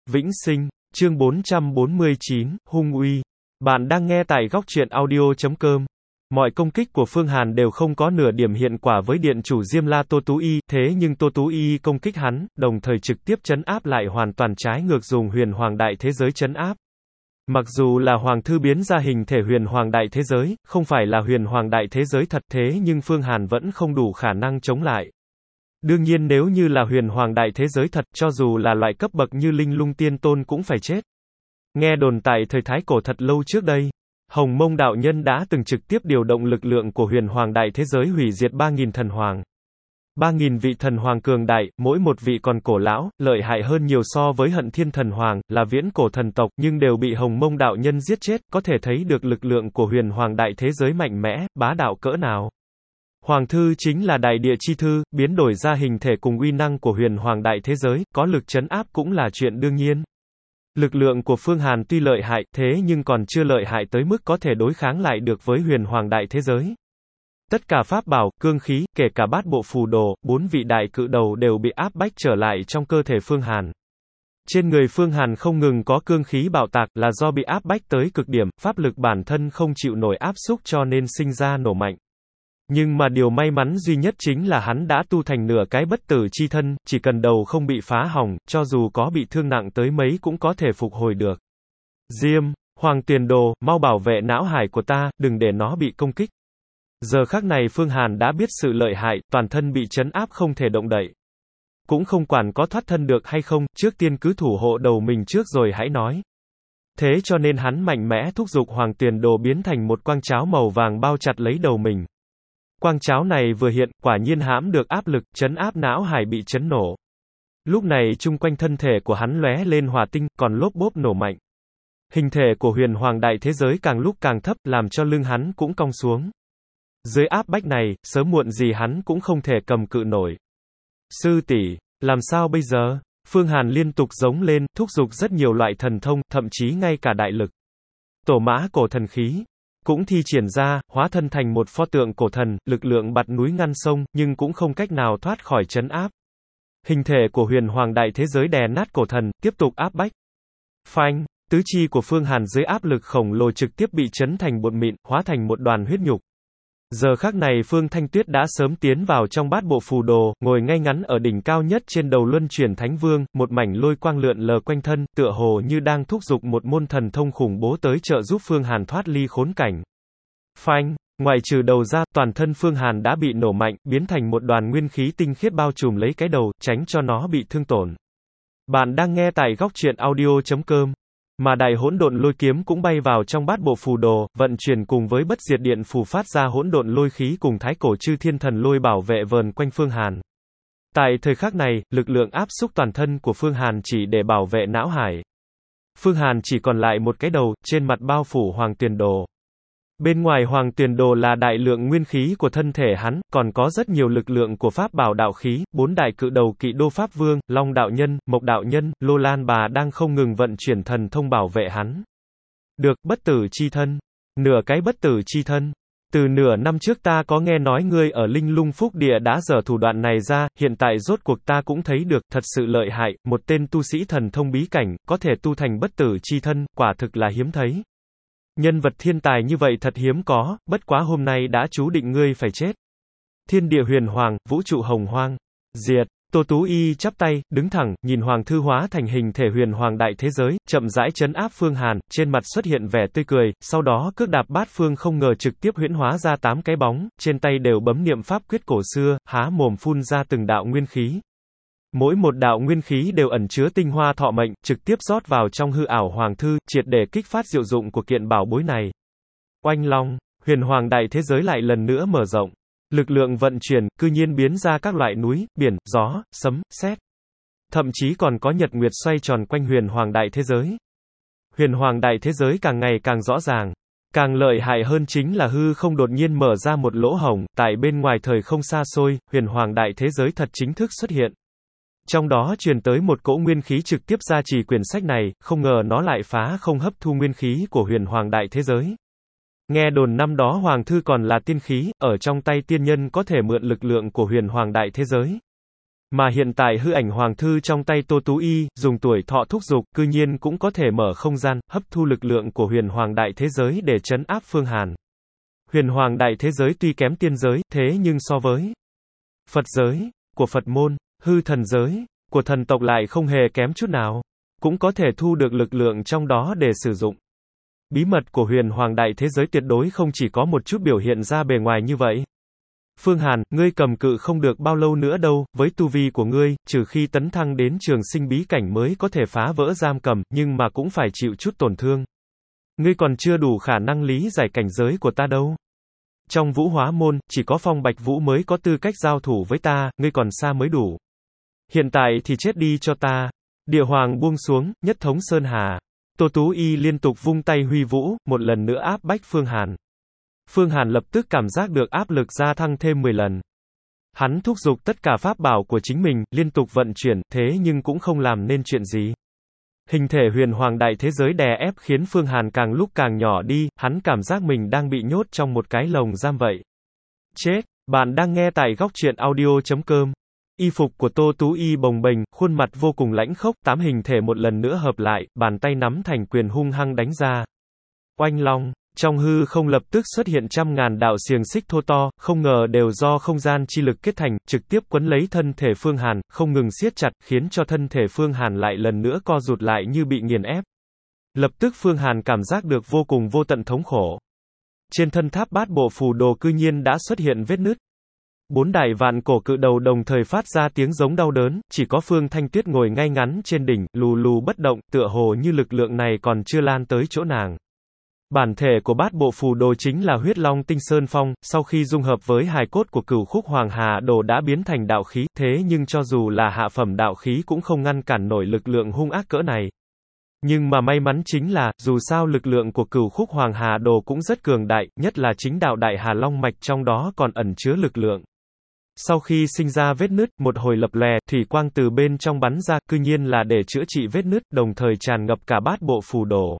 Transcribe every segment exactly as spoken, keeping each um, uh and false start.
Vĩnh sinh, chương bốn trăm bốn mươi chín, hung uy. Bạn đang nghe tại góc truyện audio chấm com. Mọi công kích của Phương Hàn đều không có nửa điểm hiện quả với điện chủ Diêm La Tô Tú Y, thế nhưng Tô Tú Y công kích hắn, đồng thời trực tiếp trấn áp lại hoàn toàn trái ngược dùng huyền hoàng đại thế giới trấn áp. Mặc dù là Hoàng Thư biến ra hình thể huyền hoàng đại thế giới, không phải là huyền hoàng đại thế giới thật thế nhưng Phương Hàn vẫn không đủ khả năng chống lại. Đương nhiên nếu như là huyền hoàng đại thế giới thật, cho dù là loại cấp bậc như Linh Lung Tiên Tôn cũng phải chết. Nghe đồn tại thời Thái Cổ thật lâu trước đây, Hồng Mông đạo nhân đã từng trực tiếp điều động lực lượng của huyền hoàng đại thế giới hủy diệt ba nghìn thần hoàng. ba nghìn vị thần hoàng cường đại, mỗi một vị còn cổ lão, lợi hại hơn nhiều so với Hận Thiên thần hoàng, là viễn cổ thần tộc, nhưng đều bị Hồng Mông đạo nhân giết chết, có thể thấy được lực lượng của huyền hoàng đại thế giới mạnh mẽ, bá đạo cỡ nào. Hoàng Thư chính là đại địa chi thư, biến đổi ra hình thể cùng uy năng của huyền hoàng đại thế giới, có lực trấn áp cũng là chuyện đương nhiên. Lực lượng của Phương Hàn tuy lợi hại, thế nhưng còn chưa lợi hại tới mức có thể đối kháng lại được với huyền hoàng đại thế giới. Tất cả pháp bảo, cương khí, kể cả bát bộ phù đồ, bốn vị đại cự đầu đều bị áp bách trở lại trong cơ thể Phương Hàn. Trên người Phương Hàn không ngừng có cương khí bạo tạc là do bị áp bách tới cực điểm, pháp lực bản thân không chịu nổi áp xúc cho nên sinh ra nổ mạnh. Nhưng mà điều may mắn duy nhất chính là hắn đã tu thành nửa cái bất tử chi thân, chỉ cần đầu không bị phá hỏng, cho dù có bị thương nặng tới mấy cũng có thể phục hồi được. Diêm, Hoàng Tuyền Đồ, mau bảo vệ não hải của ta, đừng để nó bị công kích. Giờ khắc này Phương Hàn đã biết sự lợi hại, toàn thân bị trấn áp không thể động đậy. Cũng không quản có thoát thân được hay không, trước tiên cứ thủ hộ đầu mình trước rồi hãy nói. Thế cho nên hắn mạnh mẽ thúc giục Hoàng Tuyền Đồ biến thành một quang cháo màu vàng bao chặt lấy đầu mình. Quang cháo này vừa hiện, quả nhiên hãm được áp lực, trấn áp não hải bị chấn nổ. Lúc này chung quanh thân thể của hắn lóe lên hỏa tinh, còn lốp bốp nổ mạnh. Hình thể của huyền hoàng đại thế giới càng lúc càng thấp, làm cho lưng hắn cũng cong xuống. Dưới áp bách này, sớm muộn gì hắn cũng không thể cầm cự nổi. Sư tỷ, làm sao bây giờ? Phương Hàn liên tục giống lên, thúc giục rất nhiều loại thần thông, thậm chí ngay cả đại lực. Tổ mã cổ thần khí cũng thi triển ra, hóa thân thành một pho tượng cổ thần, lực lượng bạt núi ngăn sông, nhưng cũng không cách nào thoát khỏi trấn áp. Hình thể của huyền hoàng đại thế giới đè nát cổ thần, tiếp tục áp bách. Phanh, tứ chi của Phương Hàn dưới áp lực khổng lồ trực tiếp bị chấn thành bột mịn, hóa thành một đoàn huyết nhục. Giờ khắc này Phương Thanh Tuyết đã sớm tiến vào trong bát bộ phù đồ, ngồi ngay ngắn ở đỉnh cao nhất trên đầu luân chuyển thánh vương, một mảnh lôi quang lượn lờ quanh thân, tựa hồ như đang thúc giục một môn thần thông khủng bố tới trợ giúp Phương Hàn thoát ly khốn cảnh. Phanh, ngoài trừ đầu ra, toàn thân Phương Hàn đã bị nổ mạnh, biến thành một đoàn nguyên khí tinh khiết bao trùm lấy cái đầu, tránh cho nó bị thương tổn. Bạn đang nghe tại góc truyện audio chấm com. Mà đại hỗn độn lôi kiếm cũng bay vào trong bát bộ phù đồ, vận chuyển cùng với bất diệt điện phù phát ra hỗn độn lôi khí cùng thái cổ chư thiên thần lôi bảo vệ vờn quanh Phương Hàn. Tại thời khắc này, lực lượng áp xúc toàn thân của Phương Hàn chỉ để bảo vệ não hải. Phương Hàn chỉ còn lại một cái đầu, trên mặt bao phủ Hoàng Tuyền Đồ. Bên ngoài Hoàng Tuyền Đồ là đại lượng nguyên khí của thân thể hắn, còn có rất nhiều lực lượng của pháp bảo đạo khí, bốn đại cự đầu Kỵ Đô Pháp Vương, Long đạo nhân, Mộc đạo nhân, Lô Lan bà đang không ngừng vận chuyển thần thông bảo vệ hắn. Được, bất tử chi thân. Nửa cái bất tử chi thân. Từ nửa năm trước ta có nghe nói ngươi ở Linh Lung Phúc Địa đã dở thủ đoạn này ra, hiện tại rốt cuộc ta cũng thấy được, thật sự lợi hại, một tên tu sĩ thần thông bí cảnh, có thể tu thành bất tử chi thân, quả thực là hiếm thấy. Nhân vật thiên tài như vậy thật hiếm có, bất quá hôm nay đã chú định ngươi phải chết. Thiên địa huyền hoàng, vũ trụ hồng hoang. Diệt. Tô Tú Y chắp tay, đứng thẳng, nhìn Hoàng Thư hóa thành hình thể huyền hoàng đại thế giới, chậm rãi trấn áp Phương Hàn, trên mặt xuất hiện vẻ tươi cười, sau đó cước đạp bát phương không ngờ trực tiếp huyễn hóa ra tám cái bóng, trên tay đều bấm niệm pháp quyết cổ xưa, há mồm phun ra từng đạo nguyên khí. Mỗi một đạo nguyên khí đều ẩn chứa tinh hoa thọ mệnh, trực tiếp rót vào trong hư ảo Hoàng Thư, triệt để kích phát diệu dụng của kiện bảo bối này. Oanh long, huyền hoàng đại thế giới lại lần nữa mở rộng. Lực lượng vận chuyển, cư nhiên biến ra các loại núi, biển, gió, sấm, sét. Thậm chí còn có nhật nguyệt xoay tròn quanh huyền hoàng đại thế giới. Huyền hoàng đại thế giới càng ngày càng rõ ràng. Càng lợi hại hơn chính là hư không đột nhiên mở ra một lỗ hổng, tại bên ngoài thời không xa xôi, huyền hoàng đại thế giới thật chính thức xuất hiện. Trong đó truyền tới một cỗ nguyên khí trực tiếp gia trì quyển sách này, không ngờ nó lại phá không hấp thu nguyên khí của huyền hoàng đại thế giới. Nghe đồn năm đó Hoàng Thư còn là tiên khí, ở trong tay tiên nhân có thể mượn lực lượng của huyền hoàng đại thế giới. Mà hiện tại hư ảnh hoàng thư trong tay Tô Tú Y, dùng tuổi thọ thúc dục, cư nhiên cũng có thể mở không gian, hấp thu lực lượng của huyền hoàng đại thế giới để trấn áp Phương Hàn. Huyền hoàng đại thế giới tuy kém tiên giới, thế nhưng so với Phật giới, của Phật môn, hư thần giới, của thần tộc lại không hề kém chút nào. Cũng có thể thu được lực lượng trong đó để sử dụng. Bí mật của huyền hoàng đại thế giới tuyệt đối không chỉ có một chút biểu hiện ra bề ngoài như vậy. Phương Hàn, ngươi cầm cự không được bao lâu nữa đâu, với tu vi của ngươi, trừ khi tấn thăng đến trường sinh bí cảnh mới có thể phá vỡ giam cầm, nhưng mà cũng phải chịu chút tổn thương. Ngươi còn chưa đủ khả năng lý giải cảnh giới của ta đâu. Trong vũ hóa môn, chỉ có Phong Bạch Vũ mới có tư cách giao thủ với ta, ngươi còn xa mới đủ. Hiện tại thì chết đi cho ta. Địa hoàng buông xuống, nhất thống Sơn Hà. Tô Tú Y liên tục vung tay huy vũ, một lần nữa áp bách Phương Hàn. Phương Hàn lập tức cảm giác được áp lực gia thăng thêm mười lần. Hắn thúc giục tất cả pháp bảo của chính mình, liên tục vận chuyển, thế nhưng cũng không làm nên chuyện gì. Hình thể huyền hoàng đại thế giới đè ép khiến Phương Hàn càng lúc càng nhỏ đi, hắn cảm giác mình đang bị nhốt trong một cái lồng giam vậy. Chết, bạn đang nghe tại góc truyện audio chấm com. Y phục của Tô Tú Y bồng bềnh, khuôn mặt vô cùng lãnh khốc, tám hình thể một lần nữa hợp lại, bàn tay nắm thành quyền hung hăng đánh ra. Oanh long, trong hư không lập tức xuất hiện trăm ngàn đạo xiềng xích thô to, không ngờ đều do không gian chi lực kết thành, trực tiếp quấn lấy thân thể Phương Hàn, không ngừng siết chặt, khiến cho thân thể Phương Hàn lại lần nữa co rụt lại như bị nghiền ép. Lập tức Phương Hàn cảm giác được vô cùng vô tận thống khổ. Trên thân tháp bát bộ phù đồ cư nhiên đã xuất hiện vết nứt. Bốn đại vạn cổ cự đầu đồng thời phát ra tiếng giống đau đớn, chỉ có Phương Thanh Tuyết ngồi ngay ngắn trên đỉnh, lù lù bất động, tựa hồ như lực lượng này còn chưa lan tới chỗ nàng. Bản thể của bát bộ phù đồ chính là huyết long tinh sơn phong, sau khi dung hợp với hài cốt của cửu khúc hoàng hà đồ đã biến thành đạo khí, thế nhưng cho dù là hạ phẩm đạo khí cũng không ngăn cản nổi lực lượng hung ác cỡ này. Nhưng mà may mắn chính là, dù sao lực lượng của cửu khúc hoàng hà đồ cũng rất cường đại, nhất là chính đạo đại hà long mạch trong đó còn ẩn chứa lực lượng. Sau khi sinh ra vết nứt, một hồi lập lòe, thủy quang từ bên trong bắn ra, cư nhiên là để chữa trị vết nứt, đồng thời tràn ngập cả bát bộ phù đồ.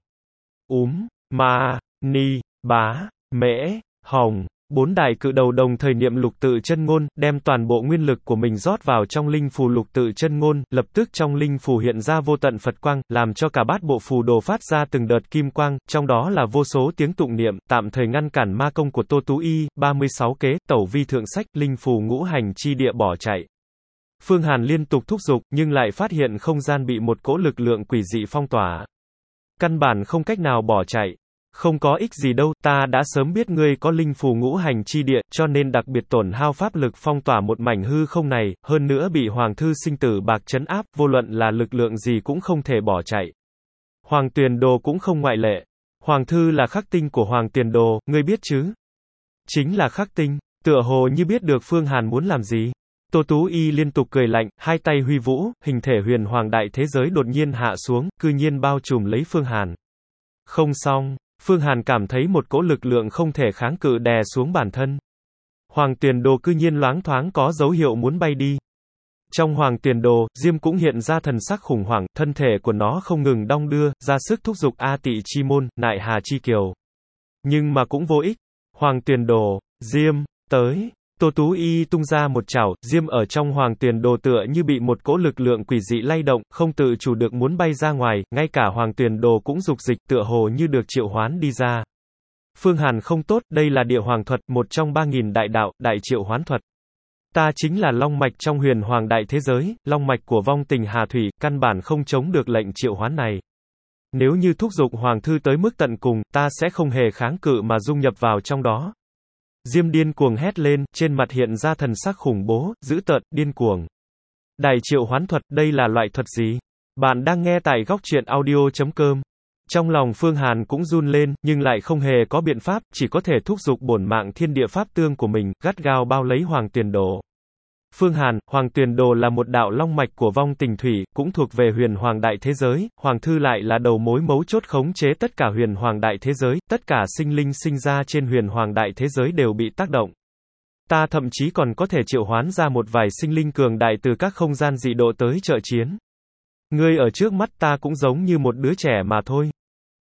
Úm, ma, ni, bá, mễ, hồng, bốn đại cự đầu đồng thời niệm lục tự chân ngôn, đem toàn bộ nguyên lực của mình rót vào trong linh phù lục tự chân ngôn, lập tức trong linh phù hiện ra vô tận Phật quang, làm cho cả bát bộ phù đồ phát ra từng đợt kim quang, trong đó là vô số tiếng tụng niệm, tạm thời ngăn cản ma công của Tô Tú Y, ba mươi sáu kế, tẩu vi thượng sách, linh phù ngũ hành chi địa bỏ chạy. Phương Hàn liên tục thúc giục, nhưng lại phát hiện không gian bị một cỗ lực lượng quỷ dị phong tỏa. Căn bản không cách nào bỏ chạy. Không có ích gì đâu, ta đã sớm biết ngươi có linh phù ngũ hành chi địa, cho nên đặc biệt tổn hao pháp lực phong tỏa một mảnh hư không này, hơn nữa bị Hoàng thư sinh tử bạc trấn áp, vô luận là lực lượng gì cũng không thể bỏ chạy. Hoàng Tuyền Đồ cũng không ngoại lệ. Hoàng thư là khắc tinh của Hoàng Tuyền Đồ, ngươi biết chứ? Chính là khắc tinh, tựa hồ như biết được Phương Hàn muốn làm gì. Tô Tú Y liên tục cười lạnh, hai tay huy vũ, hình thể huyền hoàng đại thế giới đột nhiên hạ xuống, cư nhiên bao trùm lấy Phương Hàn. Không xong. Phương Hàn cảm thấy một cỗ lực lượng không thể kháng cự đè xuống bản thân. Hoàng Tuyền Đồ cư nhiên loáng thoáng có dấu hiệu muốn bay đi. Trong Hoàng Tuyền Đồ, Diêm cũng hiện ra thần sắc khủng hoảng, thân thể của nó không ngừng đong đưa, ra sức thúc giục A Tị Chi Môn, Nại Hà Chi Kiều. Nhưng mà cũng vô ích. Hoàng Tuyền Đồ, Diêm, tới. Tô Tú Y tung ra một chảo, Diêm ở trong Hoàng Tuyền Đồ tựa như bị một cỗ lực lượng quỷ dị lay động, không tự chủ được muốn bay ra ngoài, ngay cả Hoàng Tuyền Đồ cũng dục dịch, tựa hồ như được triệu hoán đi ra. Phương Hàn không tốt, đây là địa hoàng thuật, một trong ba nghìn đại đạo, đại triệu hoán thuật. Ta chính là long mạch trong huyền hoàng đại thế giới, long mạch của vong tình Hà Thủy, căn bản không chống được lệnh triệu hoán này. Nếu như thúc giục Hoàng thư tới mức tận cùng, ta sẽ không hề kháng cự mà dung nhập vào trong đó. Diêm điên cuồng hét lên, trên mặt hiện ra thần sắc khủng bố, dữ tợn, điên cuồng. Đại triệu hoán thuật, đây là loại thuật gì? Bạn đang nghe tại góc truyện audio chấm com. Trong lòng Phương Hàn cũng run lên, nhưng lại không hề có biện pháp, chỉ có thể thúc giục bổn mạng thiên địa pháp tương của mình, gắt gao bao lấy Hoàng Tuyền Đồ. Phương Hàn, Hoàng Tuyền Đồ là một đạo long mạch của vong tình thủy, cũng thuộc về huyền hoàng đại thế giới, Hoàng thư lại là đầu mối mấu chốt khống chế tất cả huyền hoàng đại thế giới, tất cả sinh linh sinh ra trên huyền hoàng đại thế giới đều bị tác động. Ta thậm chí còn có thể triệu hoán ra một vài sinh linh cường đại từ các không gian dị độ tới trợ chiến. Ngươi ở trước mắt ta cũng giống như một đứa trẻ mà thôi.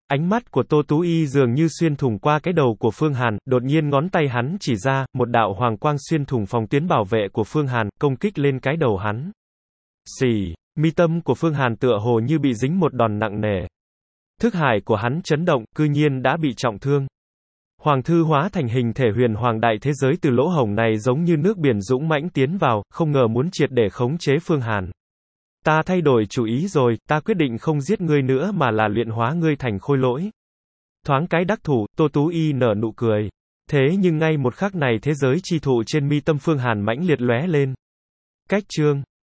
Ánh mắt của Tô Tú Y dường như xuyên thủng qua cái đầu của Phương Hàn, đột nhiên ngón tay hắn chỉ ra, một đạo hoàng quang xuyên thủng phòng tuyến bảo vệ của Phương Hàn, công kích lên cái đầu hắn. Xì, mi tâm của Phương Hàn tựa hồ như bị dính một đòn nặng nề. Thức hải của hắn chấn động, cư nhiên đã bị trọng thương. Hoàng thư hóa thành hình thể huyền hoàng đại thế giới từ lỗ hổng này giống như nước biển dũng mãnh tiến vào, không ngờ muốn triệt để khống chế Phương Hàn. Ta thay đổi chủ ý rồi, ta quyết định không giết ngươi nữa mà là luyện hóa ngươi thành khôi lỗi. Thoáng cái đắc thủ, Tô Tú Y nở nụ cười. Thế nhưng ngay một khắc này thế giới chi thụ trên mi tâm Phương Hàn mãnh liệt lóe lên. Cách chương